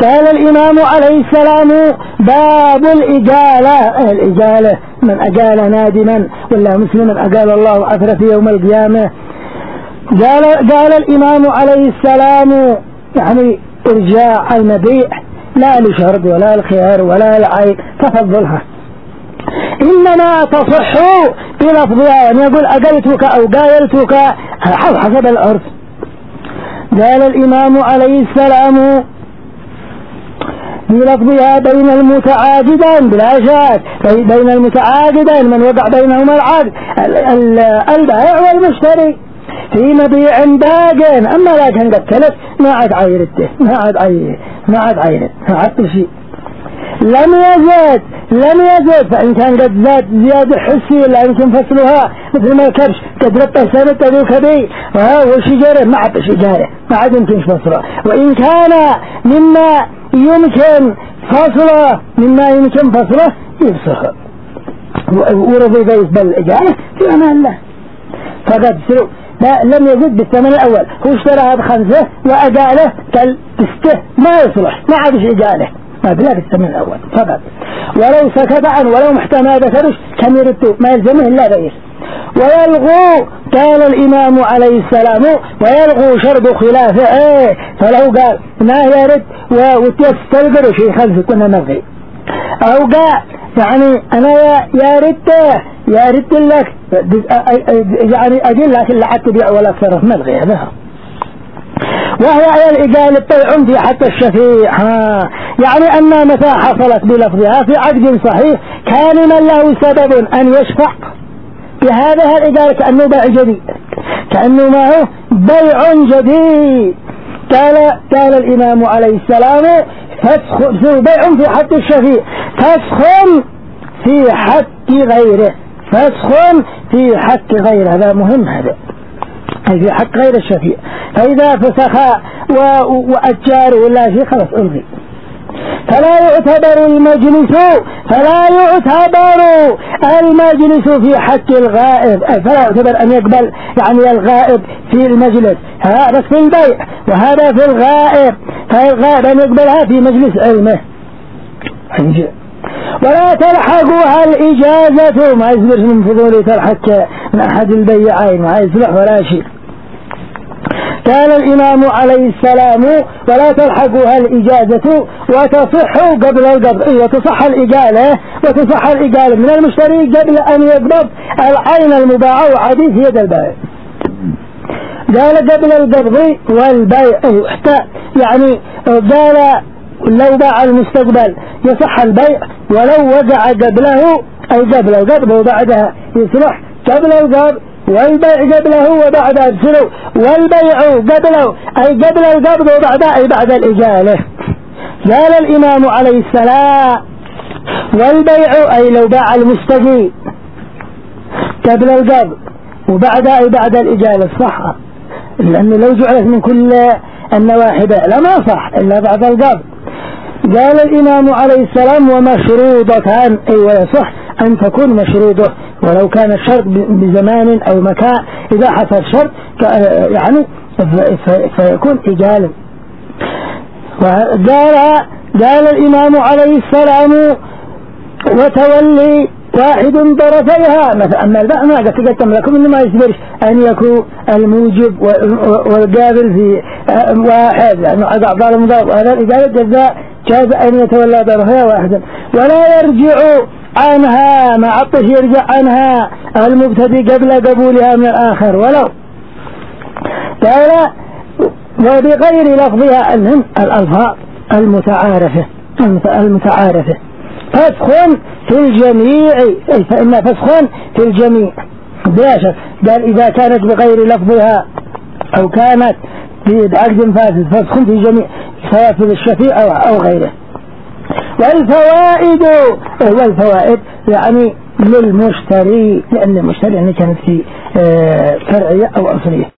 قال الإمام عليه السلام: باب الإجالة. الإجالة من أجال نادما ولا مسلما أجال الله عثرة في يوم القيامة. قال الإمام عليه السلام: يعني إرجاع المبيع لا لشرط ولا الخيار ولا العين تفضلها، إنما تصح بلفظها، أن يقول أجلتك أو قايلتك حسب العرف. قال الإمام عليه السلام بلفظها: بين المتعاقدين بلا شك، بين المتعاقدين من وقع بينهما العقد البائع والمشتري في مبيع باق، أما لكن قد تلف ما عاد عيرته، ما عاد شيء، لم يزد، فإن كان قد زاد زيادة حسي لا يمكن فصلها، مثل ما الكبش قد ربه سنة ذوك بي والشجرة ما عاد شجارة ما عاد يمكن فصلها، وإن كان مما يمكن فصله يفسخ ورضي بيس بالإجارة في أمان الله فقد سلو. لم يزد بالثمن الأول، هو اشتراها ب5 وأجاله كالتسته ما يصلح، ما عادش إجاله، ما بلا بالثمن الأول فقط. ولو سكت عنه ولو محتمى ذكرش كم يردو ما يلزمه إلا غير. ويلغو، قال الإمام عليه السلام: ويلغو شرط خلافه، فلو قال ما يرد وتستلقر شيء خلفه كنا نغي، أو قال يعني أنا يا رد لك يعني أجل لكن لا تبيع ولا تصرف ملغي هذا. وهي الإجالة الطيع في حق الشفيع، يعني أن متى حصلت بلفظها في عقد صحيح كان من له سبب أن يشفع بهذا الإجالة كأنه بيع جديد، كأنه ما هو بيع جديد. قال الإمام عليه السلام: بيع في حق الشفيع فسخ في حق غيره، في حق غيره، هذا مهم، هذا أي في حق غير الشفيع. فإذا فسخ وأجار ولا شيء خلاص ألغي. فلا يعتبر المجلس في حق الغائب، فلا يعتبر أن يقبل يعني الغائب في المجلس، هذا في البيع وهذا في الغائب، فالغائب أن يقبلها في مجلس علمه. ولا تلحقها الإجازة، ما يصدر من فضول تلحق من أحد البيعين ما يصلح ولا شيء. قال الإمام عليه السلام: ولا تلحقها الإجازة وتصح قبل القبض، وتصح الإجالة من المشتري قبل أن يقبض العين المباعة وعديث يد البائع. قال قبل القبض والبيع حتى يعني قال لو باع المستقبل يصح البيع، ولو وقع قبله أي قبل القبض وبعدها يصلح قبل القبض، والبيع قبله وبعدها يصلح، والبيع قبله أي قبل القبض وبعدها أي بعد الإجالة. قال الإمام عليه السلام: والبيع أي لو باع المستقي قبل القبض وبعدها أي بعد الإجالة صح، لأنه لو جعلت من كل النواحي لما صح إلا بعد القبض. قال الإمام عليه السلام: ومشروطتان، أي ويصح أن تكون مشروطة ولو كان الشرط بزمان أو مكان، إذا حصل شرط يعني فيكون إجالا. قال الإمام عليه السلام: وتولي واحد طرفيها، مثلا أما البيع ما قتلتم لكم إنما يصبرش أن يكون الموجب والقابل في واحد، لأنه أعضاء المضاف، وهذا الإجالة جزاء جاز أن يتولى طرفيها واحدا، ولا يرجع عنها، ما عطش يرجع عنها المبتدي قبل قبولها من الآخر ولو. قال: وبغير لفظها، الألفاظ المتعارفة فسخ في الجميع، فإن فسخ في الجميع بلا شك. قال: إذا كانت بغير لفظها أو كانت بعقد فاسد فسخ في الجميع سواء في الشفيع أو غيره. والفوائد يعني للمشتري، لأن المشتري يعني كانت في فرعية أو أصلية.